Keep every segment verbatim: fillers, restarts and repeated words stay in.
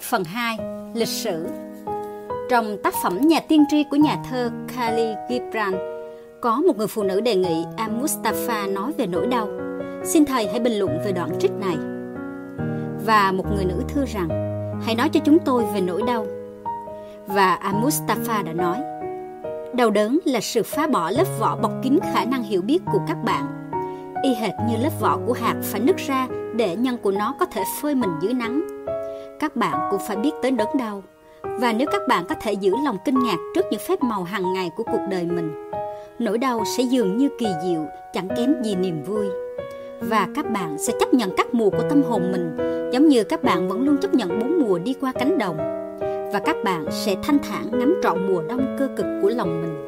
Phần hai. Lịch sử. Trong tác phẩm Nhà tiên tri của nhà thơ Khalil Gibran, có một người phụ nữ đề nghị Al-Mustafa nói về nỗi đau. Xin thầy hãy bình luận về đoạn trích này. Và một người nữ thưa rằng, hãy nói cho chúng tôi về nỗi đau. Và Al-Mustafa đã nói, đau đớn là sự phá bỏ lớp vỏ bọc kín khả năng hiểu biết của các bạn. Y hệt như lớp vỏ của hạt phải nứt ra để nhân của nó có thể phơi mình dưới nắng. Các bạn cũng phải biết tới đớn đau. Và nếu các bạn có thể giữ lòng kinh ngạc trước những phép màu hàng ngày của cuộc đời mình, nỗi đau sẽ dường như kỳ diệu, chẳng kém gì niềm vui. Và các bạn sẽ chấp nhận các mùa của tâm hồn mình, giống như các bạn vẫn luôn chấp nhận bốn mùa đi qua cánh đồng. Và các bạn sẽ thanh thản ngắm trọn mùa đông cơ cực của lòng mình.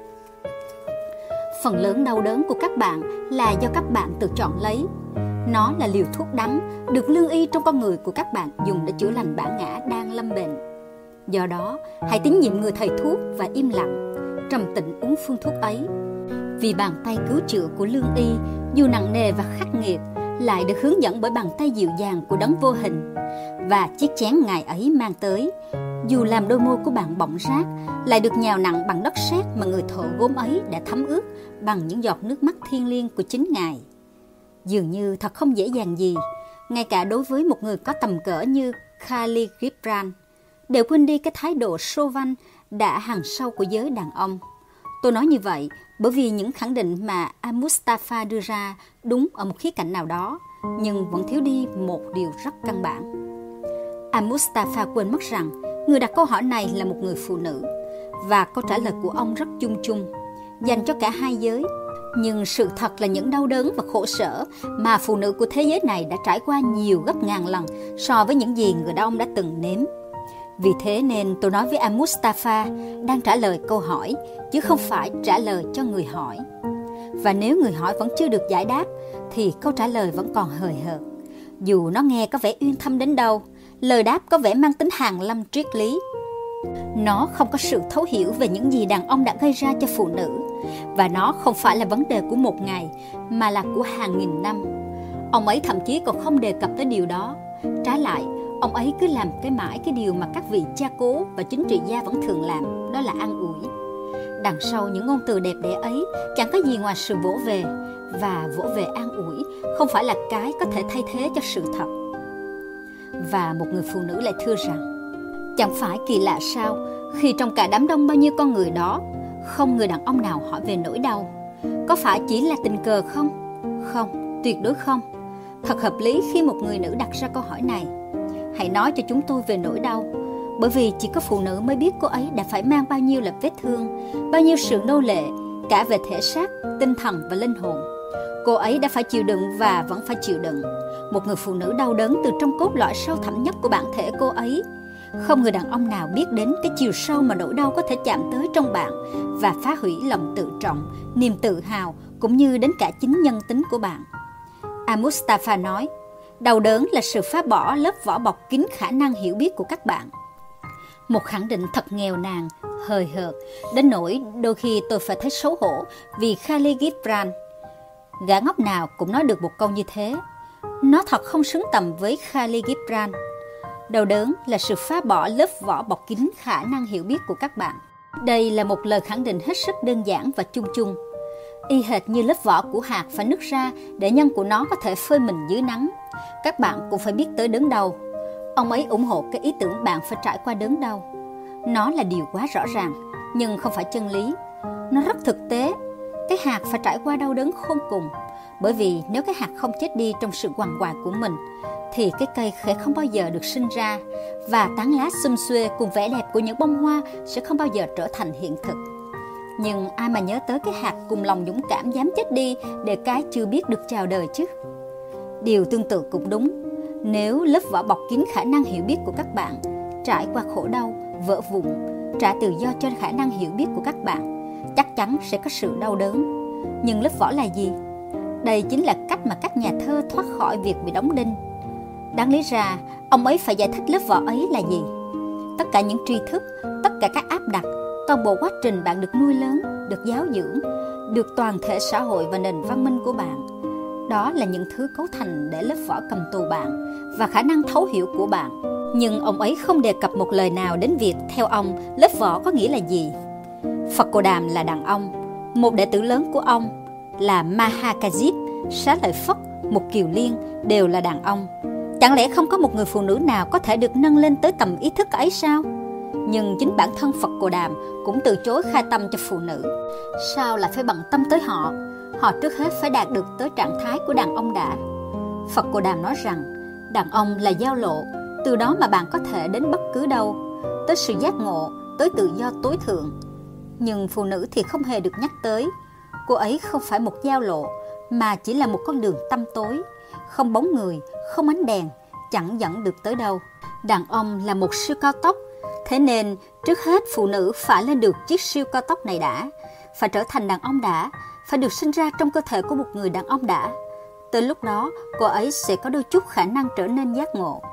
Phần lớn đau đớn của các bạn là do các bạn tự chọn lấy. Nó là liều thuốc đắng được lương y trong con người của các bạn dùng để chữa lành bản ngã đang lâm bệnh. Do đó, hãy tín nhiệm người thầy thuốc và im lặng, trầm tĩnh uống phương thuốc ấy. Vì bàn tay cứu chữa của lương y, dù nặng nề và khắc nghiệt, lại được hướng dẫn bởi bàn tay dịu dàng của đấng vô hình. Và chiếc chén ngài ấy mang tới, dù làm đôi môi của bạn bỏng rát, lại được nhào nặng bằng đất sét mà người thợ gốm ấy đã thấm ướt bằng những giọt nước mắt thiêng liêng của chính ngài. Dường như thật không dễ dàng gì, ngay cả đối với một người có tầm cỡ như Khalil Gibran, để quên đi cái thái độ sô vanh đã hằn sâu của giới đàn ông. Tôi nói như vậy bởi vì những khẳng định mà Al-Mustafa đưa ra đúng ở một khía cạnh nào đó, nhưng vẫn thiếu đi một điều rất căn bản. Al-Mustafa quên mất rằng người đặt câu hỏi này là một người phụ nữ, và câu trả lời của ông rất chung chung, dành cho cả hai giới. Nhưng sự thật là những đau đớn và khổ sở mà phụ nữ của thế giới này đã trải qua nhiều gấp ngàn lần so với những gì người đàn ông đã từng nếm. Vì thế nên tôi nói với Al-Mustafa đang trả lời câu hỏi, chứ không phải trả lời cho người hỏi. Và nếu người hỏi vẫn chưa được giải đáp, thì câu trả lời vẫn còn hời hợt. Dù nó nghe có vẻ uyên thâm đến đâu, lời đáp có vẻ mang tính hàn lâm triết lý. Nó không có sự thấu hiểu về những gì đàn ông đã gây ra cho phụ nữ. Và nó không phải là vấn đề của một ngày, mà là của hàng nghìn năm. Ông ấy thậm chí còn không đề cập tới điều đó. Trái lại, ông ấy cứ làm cái mãi cái điều mà các vị cha cố và chính trị gia vẫn thường làm, đó là an ủi. Đằng sau những ngôn từ đẹp đẽ ấy chẳng có gì ngoài sự vỗ về, và vỗ về an ủi không phải là cái có thể thay thế cho sự thật. Và một người phụ nữ lại thưa rằng, chẳng phải kỳ lạ sao khi trong cả đám đông bao nhiêu con người đó, không người đàn ông nào hỏi về nỗi đau. Có phải chỉ là tình cờ không? Không, tuyệt đối không. Thật hợp lý khi một người nữ đặt ra câu hỏi này. Hãy nói cho chúng tôi về nỗi đau. Bởi vì chỉ có phụ nữ mới biết cô ấy đã phải mang bao nhiêu là vết thương, bao nhiêu sự nô lệ, cả về thể xác, tinh thần và linh hồn. Cô ấy đã phải chịu đựng và vẫn phải chịu đựng. Một người phụ nữ đau đớn từ trong cốt lõi sâu thẳm nhất của bản thể cô ấy. Không người đàn ông nào biết đến cái chiều sâu mà nỗi đau có thể chạm tới trong bạn và phá hủy lòng tự trọng, niềm tự hào cũng như đến cả chính nhân tính của bạn. Al-Mustafa nói, đau đớn là sự phá bỏ lớp vỏ bọc kín khả năng hiểu biết của các bạn. Một khẳng định thật nghèo nàn, hời hợt, đến nỗi đôi khi tôi phải thấy xấu hổ vì Khalil Gibran. Gã ngốc nào cũng nói được một câu như thế. Nó thật không xứng tầm với Khalil Gibran. Đau đớn là sự phá bỏ lớp vỏ bọc kín khả năng hiểu biết của các bạn. Đây là một lời khẳng định hết sức đơn giản và chung chung. Y hệt như lớp vỏ của hạt phải nứt ra để nhân của nó có thể phơi mình dưới nắng. Các bạn cũng phải biết tới đớn đau. Ông ấy ủng hộ cái ý tưởng bạn phải trải qua đớn đau. Nó là điều quá rõ ràng, nhưng không phải chân lý. Nó rất thực tế. Cái hạt phải trải qua đau đớn khôn cùng. Bởi vì nếu cái hạt không chết đi trong sự quằn quại của mình, thì cái cây sẽ không bao giờ được sinh ra, và tán lá xum xuê cùng vẻ đẹp của những bông hoa sẽ không bao giờ trở thành hiện thực. Nhưng ai mà nhớ tới cái hạt cùng lòng dũng cảm dám chết đi để cái chưa biết được chào đời chứ? Điều tương tự cũng đúng. Nếu lớp vỏ bọc kín khả năng hiểu biết của các bạn trải qua khổ đau, vỡ vụn, trả tự do cho khả năng hiểu biết của các bạn, chắc chắn sẽ có sự đau đớn. Nhưng lớp vỏ là gì? Đây chính là cách mà các nhà thơ thoát khỏi việc bị đóng đinh. Đáng lý ra, ông ấy phải giải thích lớp vỏ ấy là gì. Tất cả những tri thức, tất cả các áp đặt, toàn bộ quá trình bạn được nuôi lớn, được giáo dưỡng, được toàn thể xã hội và nền văn minh của bạn. Đó là những thứ cấu thành để lớp vỏ cầm tù bạn và khả năng thấu hiểu của bạn. Nhưng ông ấy không đề cập một lời nào đến việc theo ông lớp vỏ có nghĩa là gì. Phật Cô Đàm là đàn ông, một đệ tử lớn của ông là Mahakajip, Xá Lợi Phất, Mục Kiều Liên đều là đàn ông. Chẳng lẽ không có một người phụ nữ nào có thể được nâng lên tới tầm ý thức ấy sao? Nhưng chính bản thân Phật Cô Đàm cũng từ chối khai tâm cho phụ nữ. Sao lại phải bận tâm tới họ? Họ trước hết phải đạt được tới trạng thái của đàn ông đã. Phật Cô Đàm nói rằng đàn ông là giao lộ, từ đó mà bạn có thể đến bất cứ đâu, tới sự giác ngộ, tới tự do tối thượng. Nhưng phụ nữ thì không hề được nhắc tới. Cô ấy không phải một giao lộ, mà chỉ là một con đường tăm tối, không bóng người, không ánh đèn, chẳng dẫn được tới đâu. Đàn ông là một siêu cao tốc, thế nên trước hết phụ nữ phải lên được chiếc siêu cao tốc này đã, phải trở thành đàn ông đã, phải được sinh ra trong cơ thể của một người đàn ông đã. Tới lúc đó, cô ấy sẽ có đôi chút khả năng trở nên giác ngộ.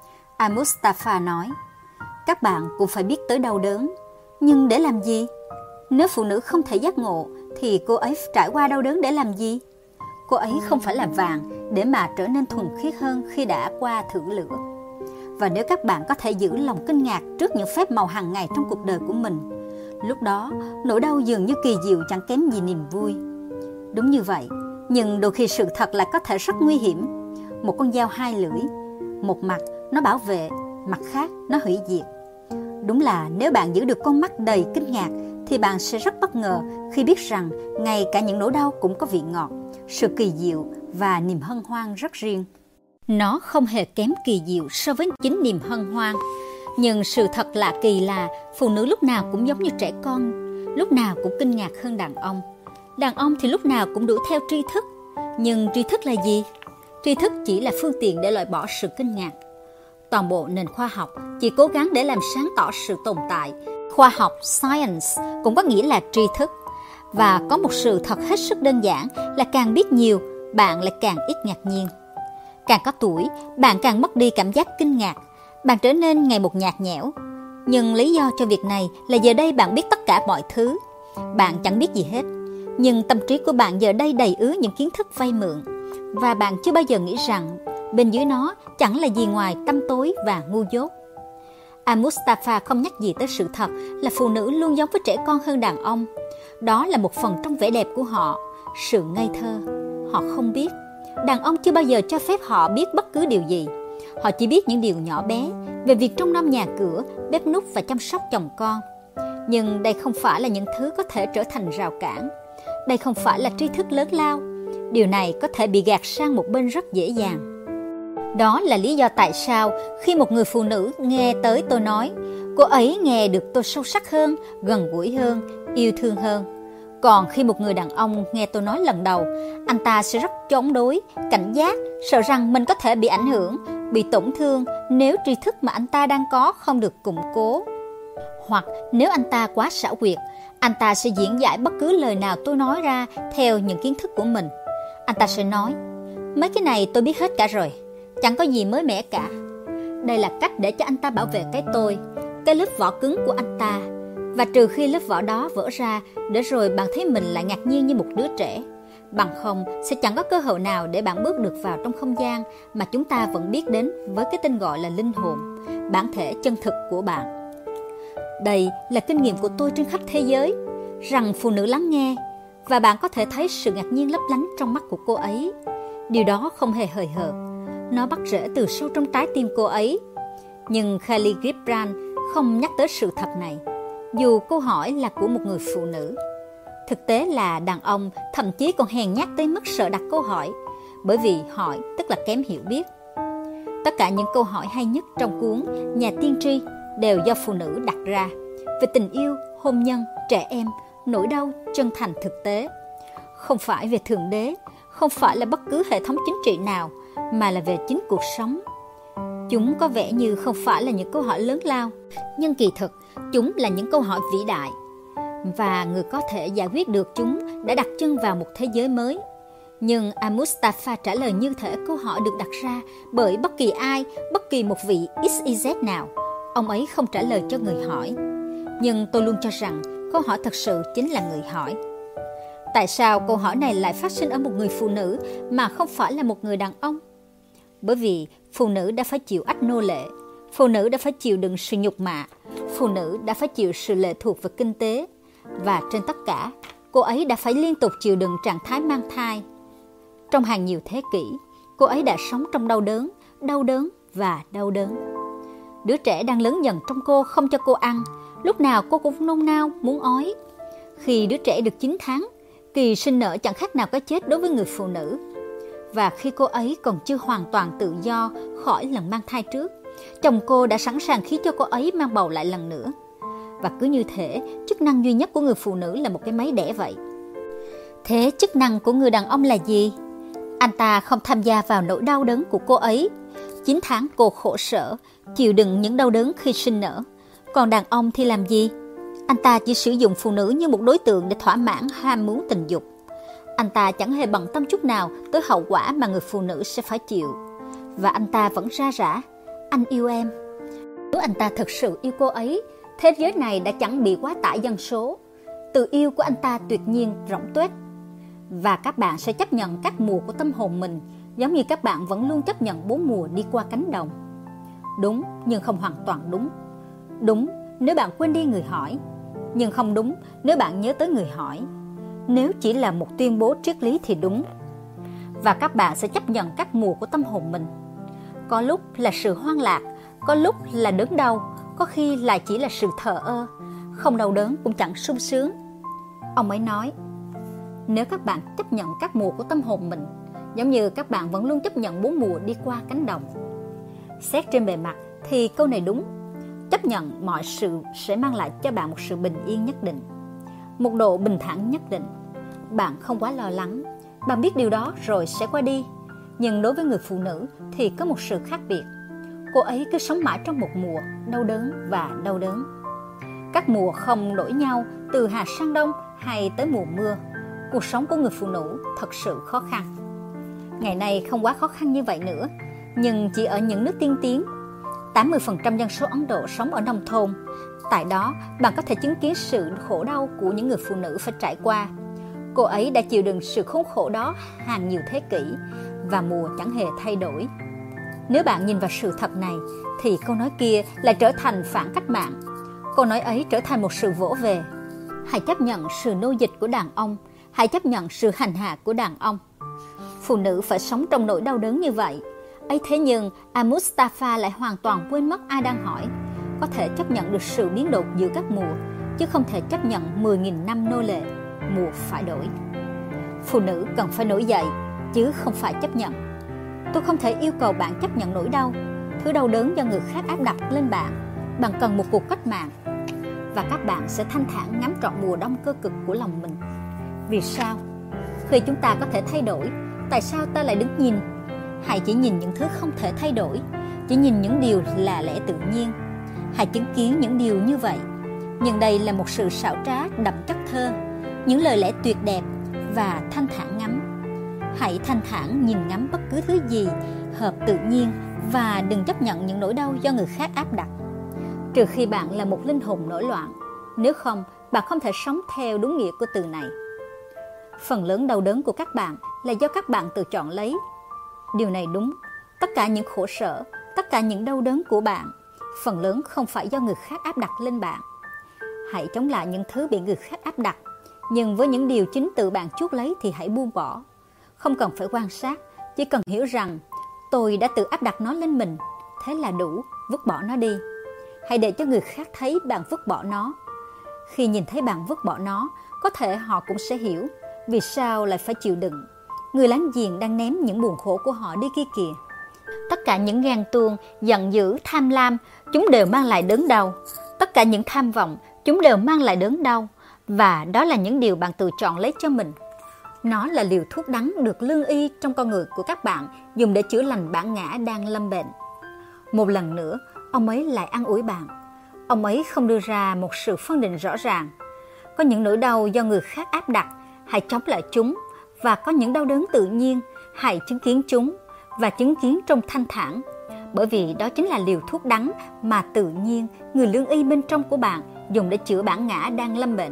Al-Mustafa nói, các bạn cũng phải biết tới đau đớn, nhưng để làm gì? Nếu phụ nữ không thể giác ngộ, thì cô ấy trải qua đau đớn để làm gì? Cô ấy không phải là vàng để mà trở nên thuần khiết hơn khi đã qua thử lửa. Và nếu các bạn có thể giữ lòng kinh ngạc trước những phép màu hàng ngày trong cuộc đời của mình, lúc đó nỗi đau dường như kỳ diệu chẳng kém gì niềm vui. Đúng như vậy, nhưng đôi khi sự thật lại có thể rất nguy hiểm. Một con dao hai lưỡi, một mặt nó bảo vệ, mặt khác nó hủy diệt. Đúng là nếu bạn giữ được con mắt đầy kinh ngạc, thì bạn sẽ rất bất ngờ khi biết rằng ngay cả những nỗi đau cũng có vị ngọt, sự kỳ diệu và niềm hân hoan rất riêng. Nó không hề kém kỳ diệu so với chính niềm hân hoan. Nhưng sự thật lạ kỳ là phụ nữ lúc nào cũng giống như trẻ con, lúc nào cũng kinh ngạc hơn đàn ông. Đàn ông thì lúc nào cũng đuổi theo tri thức. Nhưng tri thức là gì? Tri thức chỉ là phương tiện để loại bỏ sự kinh ngạc. Toàn bộ nền khoa học chỉ cố gắng để làm sáng tỏ sự tồn tại. Khoa học, science, cũng có nghĩa là tri thức. Và có một sự thật hết sức đơn giản là càng biết nhiều, bạn lại càng ít ngạc nhiên. Càng có tuổi, bạn càng mất đi cảm giác kinh ngạc. Bạn trở nên ngày một nhạt nhẽo. Nhưng lý do cho việc này là giờ đây bạn biết tất cả mọi thứ. Bạn chẳng biết gì hết. Nhưng tâm trí của bạn giờ đây đầy ứ những kiến thức vay mượn. Và bạn chưa bao giờ nghĩ rằng bên dưới nó chẳng là gì ngoài tăm tối và ngu dốt. Al-Mustafa không nhắc gì tới sự thật là phụ nữ luôn giống với trẻ con hơn đàn ông. Đó là một phần trong vẻ đẹp của họ, sự ngây thơ. Họ không biết. Đàn ông chưa bao giờ cho phép họ biết bất cứ điều gì. Họ chỉ biết những điều nhỏ bé về việc trông nom nhà cửa, bếp núc và chăm sóc chồng con. Nhưng đây không phải là những thứ có thể trở thành rào cản. Đây không phải là tri thức lớn lao. Điều này có thể bị gạt sang một bên rất dễ dàng. Đó là lý do tại sao khi một người phụ nữ nghe tới tôi nói, cô ấy nghe được tôi sâu sắc hơn, gần gũi hơn, yêu thương hơn. Còn khi một người đàn ông nghe tôi nói lần đầu, anh ta sẽ rất chống đối, cảnh giác, sợ rằng mình có thể bị ảnh hưởng, bị tổn thương nếu tri thức mà anh ta đang có không được củng cố. Hoặc nếu anh ta quá xảo quyệt, anh ta sẽ diễn giải bất cứ lời nào tôi nói ra theo những kiến thức của mình. Anh ta sẽ nói, mấy cái này tôi biết hết cả rồi, chẳng có gì mới mẻ cả. Đây là cách để cho anh ta bảo vệ cái tôi, cái lớp vỏ cứng của anh ta. Và trừ khi lớp vỏ đó vỡ ra, để rồi bạn thấy mình lại ngạc nhiên như một đứa trẻ. Bằng không, sẽ chẳng có cơ hội nào để bạn bước được vào trong không gian mà chúng ta vẫn biết đến với cái tên gọi là linh hồn, bản thể chân thực của bạn. Đây là kinh nghiệm của tôi trên khắp thế giới, rằng phụ nữ lắng nghe, và bạn có thể thấy sự ngạc nhiên lấp lánh trong mắt của cô ấy. Điều đó không hề hời hợt, nó bắt rễ từ sâu trong trái tim cô ấy. Nhưng Khalil Gibran không nhắc tới sự thật này, dù câu hỏi là của một người phụ nữ. Thực tế là đàn ông thậm chí còn hèn nhát tới mức sợ đặt câu hỏi, bởi vì hỏi tức là kém hiểu biết. Tất cả những câu hỏi hay nhất trong cuốn Nhà tiên tri đều do phụ nữ đặt ra, về tình yêu, hôn nhân, trẻ em, nỗi đau, chân thành thực tế. Không phải về Thượng Đế, không phải là bất cứ hệ thống chính trị nào, mà là về chính cuộc sống. Chúng có vẻ như không phải là những câu hỏi lớn lao, nhưng kỳ thực chúng là những câu hỏi vĩ đại. Và người có thể giải quyết được chúng đã đặt chân vào một thế giới mới. Nhưng Al-Mustafa trả lời như thể câu hỏi được đặt ra bởi bất kỳ ai, bất kỳ một vị ích zét nào. Ông ấy không trả lời cho người hỏi. Nhưng tôi luôn cho rằng câu hỏi thật sự chính là người hỏi. Tại sao câu hỏi này lại phát sinh ở một người phụ nữ mà không phải là một người đàn ông? Bởi vì phụ nữ đã phải chịu ách nô lệ, Phụ nữ đã phải chịu đựng sự nhục mạ, phụ nữ đã phải chịu sự lệ thuộc vào kinh tế, và trên tất cả, cô ấy đã phải liên tục chịu đựng trạng thái mang thai. Trong hàng nhiều thế kỷ, cô ấy đã sống trong đau đớn, đau đớn và đau đớn. Đứa trẻ đang lớn dần trong cô không cho cô ăn, lúc nào cô cũng nôn nao, muốn ói. Khi đứa trẻ được chín tháng, kỳ sinh nở chẳng khác nào cái chết đối với người phụ nữ. Và khi cô ấy còn chưa hoàn toàn tự do khỏi lần mang thai trước, chồng cô đã sẵn sàng khiến cho cô ấy mang bầu lại lần nữa. Và cứ như thể chức năng duy nhất của người phụ nữ là một cái máy đẻ vậy. Thế chức năng của người đàn ông là gì? Anh ta không tham gia vào nỗi đau đớn của cô ấy. chín tháng cô khổ sở, chịu đựng những đau đớn khi sinh nở. Còn đàn ông thì làm gì? Anh ta chỉ sử dụng phụ nữ như một đối tượng để thỏa mãn ham muốn tình dục. Anh ta chẳng hề bận tâm chút nào tới hậu quả mà người phụ nữ sẽ phải chịu. Và anh ta vẫn ra rả, anh yêu em. Nếu anh ta thực sự yêu cô ấy, thế giới này đã chẳng bị quá tải dân số. Từ yêu của anh ta tuyệt nhiên rỗng tuếch. Và các bạn sẽ chấp nhận các mùa của tâm hồn mình, giống như các bạn vẫn luôn chấp nhận bốn mùa đi qua cánh đồng. Đúng, nhưng không hoàn toàn đúng. Đúng nếu bạn quên đi người hỏi, nhưng không đúng nếu bạn nhớ tới người hỏi. Nếu chỉ là một tuyên bố triết lý thì đúng. Và các bạn sẽ chấp nhận các mùa của tâm hồn mình. Có lúc là sự hoang lạc, có lúc là đớn đau, có khi lại chỉ là sự thờ ơ, không đau đớn cũng chẳng sung sướng. Ông ấy nói, nếu các bạn chấp nhận các mùa của tâm hồn mình, giống như các bạn vẫn luôn chấp nhận bốn mùa đi qua cánh đồng. Xét trên bề mặt thì câu này đúng. Chấp nhận mọi sự sẽ mang lại cho bạn một sự bình yên nhất định, một độ bình thản nhất định. Bạn không quá lo lắng, bạn biết điều đó rồi sẽ qua đi. Nhưng đối với người phụ nữ thì có một sự khác biệt. Cô ấy cứ sống mãi trong một mùa đau đớn và đau đớn. Các mùa không đổi nhau từ hạ sang đông hay tới mùa mưa. Cuộc sống của người phụ nữ thật sự khó khăn. Ngày nay không quá khó khăn như vậy nữa, nhưng chỉ ở những nước tiên tiến. tám mươi phần trăm dân số Ấn Độ sống ở nông thôn. Tại đó, bạn có thể chứng kiến sự khổ đau của những người phụ nữ phải trải qua. Cô ấy đã chịu đựng sự khốn khổ đó hàng nhiều thế kỷ, và mùa chẳng hề thay đổi. Nếu bạn nhìn vào sự thật này, thì câu nói kia lại trở thành phản cách mạng. Câu nói ấy trở thành một sự vỗ về. Hãy chấp nhận sự nô dịch của đàn ông, hãy chấp nhận sự hành hạ của đàn ông. Phụ nữ phải sống trong nỗi đau đớn như vậy. Ấy thế nhưng, Al-Mustafa lại hoàn toàn quên mất ai đang hỏi. Có thể chấp nhận được sự biến đổi giữa các mùa, chứ không thể chấp nhận mười nghìn năm nô lệ. Mùa phải đổi. Phụ nữ cần phải nổi dậy, chứ không phải chấp nhận. Tôi không thể yêu cầu bạn chấp nhận nỗi đau, thứ đau đớn do người khác áp đặt lên bạn. Bạn cần một cuộc cách mạng. Và các bạn sẽ thanh thản ngắm trọn mùa đông cơ cực của lòng mình. Vì sao? Khi chúng ta có thể thay đổi, tại sao ta lại đứng nhìn? Hãy chỉ nhìn những thứ không thể thay đổi, chỉ nhìn những điều là lẽ tự nhiên. Hãy chứng kiến những điều như vậy. Nhưng đây là một sự xảo trá đậm chất thơ, những lời lẽ tuyệt đẹp và thanh thản ngắm. Hãy thanh thản nhìn ngắm bất cứ thứ gì hợp tự nhiên và đừng chấp nhận những nỗi đau do người khác áp đặt. Trừ khi bạn là một linh hồn nổi loạn, nếu không, bạn không thể sống theo đúng nghĩa của từ này. Phần lớn đau đớn của các bạn là do các bạn tự chọn lấy. Điều này đúng, tất cả những khổ sở, tất cả những đau đớn của bạn, phần lớn không phải do người khác áp đặt lên bạn. Hãy chống lại những thứ bị người khác áp đặt, nhưng với những điều chính tự bạn chuốc lấy thì hãy buông bỏ. Không cần phải quan sát, chỉ cần hiểu rằng tôi đã tự áp đặt nó lên mình, thế là đủ, vứt bỏ nó đi. Hãy để cho người khác thấy bạn vứt bỏ nó. Khi nhìn thấy bạn vứt bỏ nó, có thể họ cũng sẽ hiểu vì sao lại phải chịu đựng. Người láng giềng đang ném những buồn khổ của họ đi kia kìa. Tất cả những ghen tuông, giận dữ, tham lam, chúng đều mang lại đớn đau. Tất cả những tham vọng, chúng đều mang lại đớn đau. Và đó là những điều bạn tự chọn lấy cho mình. Nó là liều thuốc đắng được lương y trong con người của các bạn, dùng để chữa lành bản ngã đang lâm bệnh. Một lần nữa, ông ấy lại an ủi bạn. Ông ấy không đưa ra một sự phân định rõ ràng. Có những nỗi đau do người khác áp đặt, hãy chống lại chúng. Và có những đau đớn tự nhiên, hãy chứng kiến chúng và chứng kiến trong thanh thản. Bởi vì đó chính là liều thuốc đắng mà tự nhiên người lương y bên trong của bạn dùng để chữa bản ngã đang lâm bệnh.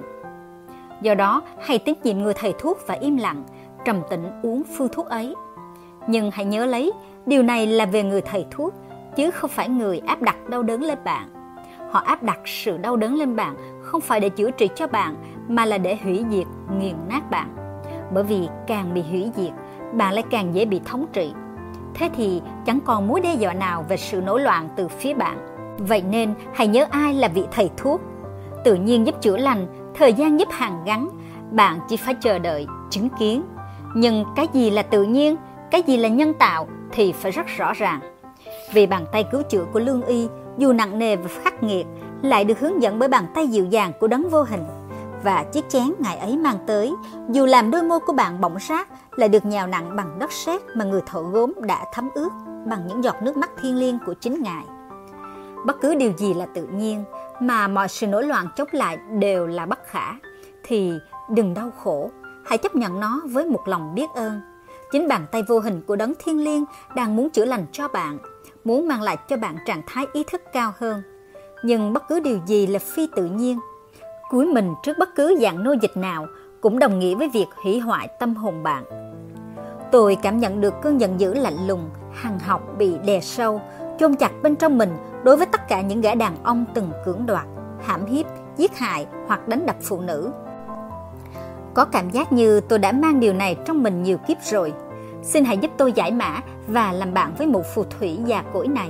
Do đó, hãy tín nhiệm người thầy thuốc và im lặng, trầm tĩnh uống phương thuốc ấy. Nhưng hãy nhớ lấy, điều này là về người thầy thuốc, chứ không phải người áp đặt đau đớn lên bạn. Họ áp đặt sự đau đớn lên bạn không phải để chữa trị cho bạn, mà là để hủy diệt, nghiền nát bạn. Bởi vì càng bị hủy diệt, bạn lại càng dễ bị thống trị. Thế thì chẳng còn mối đe dọa nào về sự nổi loạn từ phía bạn. Vậy nên hãy nhớ ai là vị thầy thuốc. Tự nhiên giúp chữa lành, thời gian giúp hàn gắn. Bạn chỉ phải chờ đợi, chứng kiến. Nhưng cái gì là tự nhiên, cái gì là nhân tạo thì phải rất rõ ràng. Vì bàn tay cứu chữa của lương y, dù nặng nề và khắc nghiệt, lại được hướng dẫn bởi bàn tay dịu dàng của đấng vô hình. Và chiếc chén Ngài ấy mang tới, dù làm đôi môi của bạn bỏng rát, lại được nhào nặng bằng đất sét mà người thợ gốm đã thấm ướt bằng những giọt nước mắt thiêng liêng của chính Ngài. Bất cứ điều gì là tự nhiên, mà mọi sự nổi loạn chống lại đều là bất khả, thì đừng đau khổ, hãy chấp nhận nó với một lòng biết ơn. Chính bàn tay vô hình của đấng thiêng liêng đang muốn chữa lành cho bạn, muốn mang lại cho bạn trạng thái ý thức cao hơn. Nhưng bất cứ điều gì là phi tự nhiên, cúi mình trước bất cứ dạng nô dịch nào cũng đồng nghĩa với việc hủy hoại tâm hồn bạn. Tôi cảm nhận được cơn giận dữ lạnh lùng, hằn học bị đè sâu, chôn chặt bên trong mình đối với tất cả những gã đàn ông từng cưỡng đoạt, hãm hiếp, giết hại hoặc đánh đập phụ nữ. Có cảm giác như tôi đã mang điều này trong mình nhiều kiếp rồi. Xin hãy giúp tôi giải mã và làm bạn với một phù thủy già cỗi này.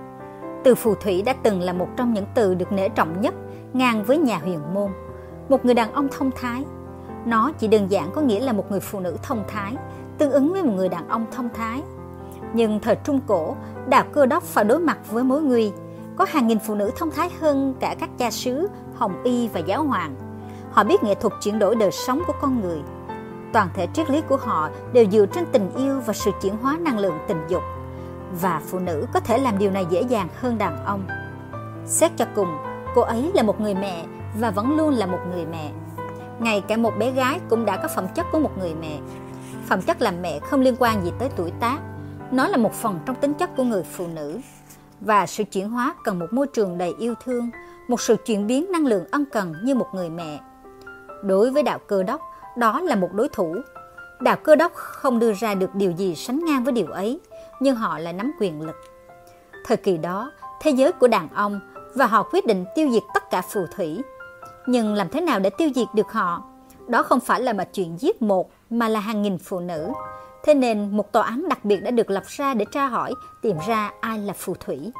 Từ phù thủy đã từng là một trong những từ được nể trọng nhất, ngang với nhà huyền môn. Một người đàn ông thông thái. Nó chỉ đơn giản có nghĩa là một người phụ nữ thông thái, tương ứng với một người đàn ông thông thái. Nhưng thời Trung Cổ, đạo Cơ Đốc phải đối mặt với mối nguy. Có hàng nghìn phụ nữ thông thái hơn cả các cha xứ, hồng y và giáo hoàng. Họ biết nghệ thuật chuyển đổi đời sống của con người. Toàn thể triết lý của họ đều dựa trên tình yêu và sự chuyển hóa năng lượng tình dục. Và phụ nữ có thể làm điều này dễ dàng hơn đàn ông. Xét cho cùng, cô ấy là một người mẹ và vẫn luôn là một người mẹ. Ngay cả một bé gái cũng đã có phẩm chất của một người mẹ. Phẩm chất làm mẹ không liên quan gì tới tuổi tác. Nó là một phần trong tính chất của người phụ nữ. Và sự chuyển hóa cần một môi trường đầy yêu thương, một sự chuyển biến năng lượng ân cần như một người mẹ. Đối với đạo Cơ Đốc, đó là một đối thủ. Đạo Cơ Đốc không đưa ra được điều gì sánh ngang với điều ấy, nhưng họ lại nắm quyền lực. Thời kỳ đó, thế giới của đàn ông, và họ quyết định tiêu diệt tất cả phù thủy. Nhưng làm thế nào để tiêu diệt được họ? Đó không phải là mà chuyện giết một, mà là hàng nghìn phụ nữ. Thế nên một tòa án đặc biệt đã được lập ra để tra hỏi, tìm ra ai là phù thủy.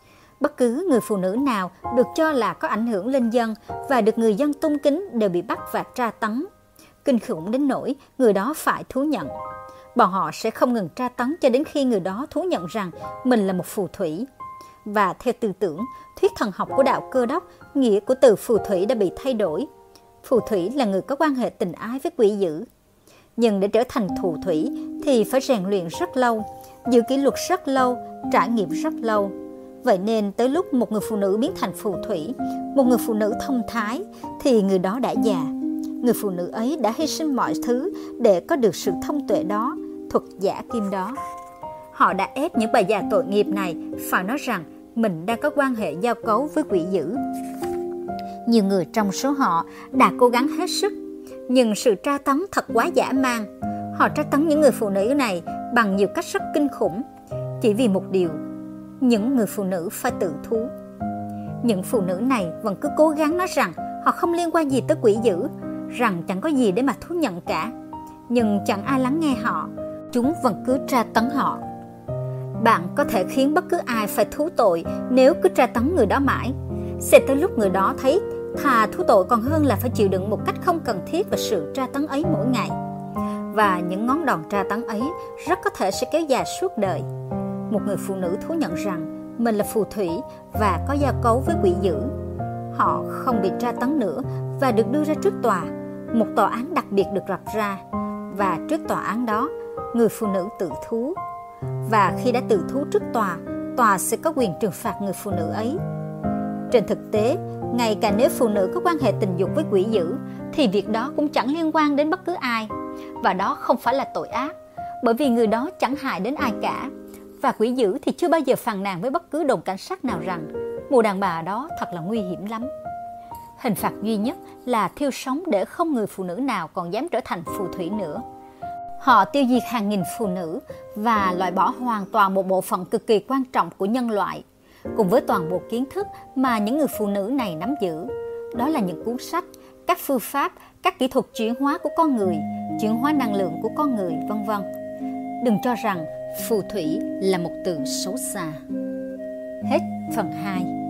Bất cứ người phụ nữ nào được cho là có ảnh hưởng lên dân và được người dân tôn kính đều bị bắt và tra tấn. Kinh khủng đến nỗi người đó phải thú nhận. Bọn họ sẽ không ngừng tra tấn cho đến khi người đó thú nhận rằng mình là một phù thủy. Và theo tư tưởng, thuyết thần học của đạo Cơ Đốc, nghĩa của từ phù thủy đã bị thay đổi. Phù thủy là người có quan hệ tình ái với quỷ dữ. Nhưng để trở thành phù thủy thì phải rèn luyện rất lâu, giữ kỷ luật rất lâu, trải nghiệm rất lâu. Vậy nên tới lúc một người phụ nữ biến thành phù thủy, một người phụ nữ thông thái, thì người đó đã già. Người phụ nữ ấy đã hy sinh mọi thứ để có được sự thông tuệ đó, thuật giả kim đó. Họ đã ép những bà già tội nghiệp này phải nói rằng mình đang có quan hệ giao cấu với quỷ dữ. Nhiều người trong số họ đã cố gắng hết sức, nhưng sự tra tấn thật quá dã man. Họ tra tấn những người phụ nữ này bằng nhiều cách rất kinh khủng, chỉ vì một điều: những người phụ nữ phải tự thú. Những phụ nữ này vẫn cứ cố gắng nói rằng họ không liên quan gì tới quỷ dữ, rằng chẳng có gì để mà thú nhận cả. Nhưng chẳng ai lắng nghe họ, chúng vẫn cứ tra tấn họ. Bạn có thể khiến bất cứ ai phải thú tội nếu cứ tra tấn người đó mãi. Sẽ tới lúc người đó thấy thà thú tội còn hơn là phải chịu đựng một cách không cần thiết về sự tra tấn ấy mỗi ngày. Và những ngón đòn tra tấn ấy rất có thể sẽ kéo dài suốt đời. Một người phụ nữ thú nhận rằng mình là phù thủy và có giao cấu với quỷ dữ. Họ không bị tra tấn nữa và được đưa ra trước tòa. Một tòa án đặc biệt được lập ra, và trước tòa án đó, người phụ nữ tự thú. Và khi đã tự thú trước tòa, tòa sẽ có quyền trừng phạt người phụ nữ ấy. Trên thực tế, ngay cả nếu phụ nữ có quan hệ tình dục với quỷ dữ, thì việc đó cũng chẳng liên quan đến bất cứ ai. Và đó không phải là tội ác, bởi vì người đó chẳng hại đến ai cả. Và quỷ dữ thì chưa bao giờ phàn nàn với bất cứ đồn cảnh sát nào rằng mụ đàn bà đó thật là nguy hiểm lắm. Hình phạt duy nhất là thiêu sống để không người phụ nữ nào còn dám trở thành phù thủy nữa. Họ tiêu diệt hàng nghìn phụ nữ và loại bỏ hoàn toàn một bộ phận cực kỳ quan trọng của nhân loại, cùng với toàn bộ kiến thức mà những người phụ nữ này nắm giữ. Đó là những cuốn sách, các phương pháp, các kỹ thuật chuyển hóa của con người, chuyển hóa năng lượng của con người, vân vân. Đừng cho rằng phù thủy là một từ xấu xa. Hết phần hai.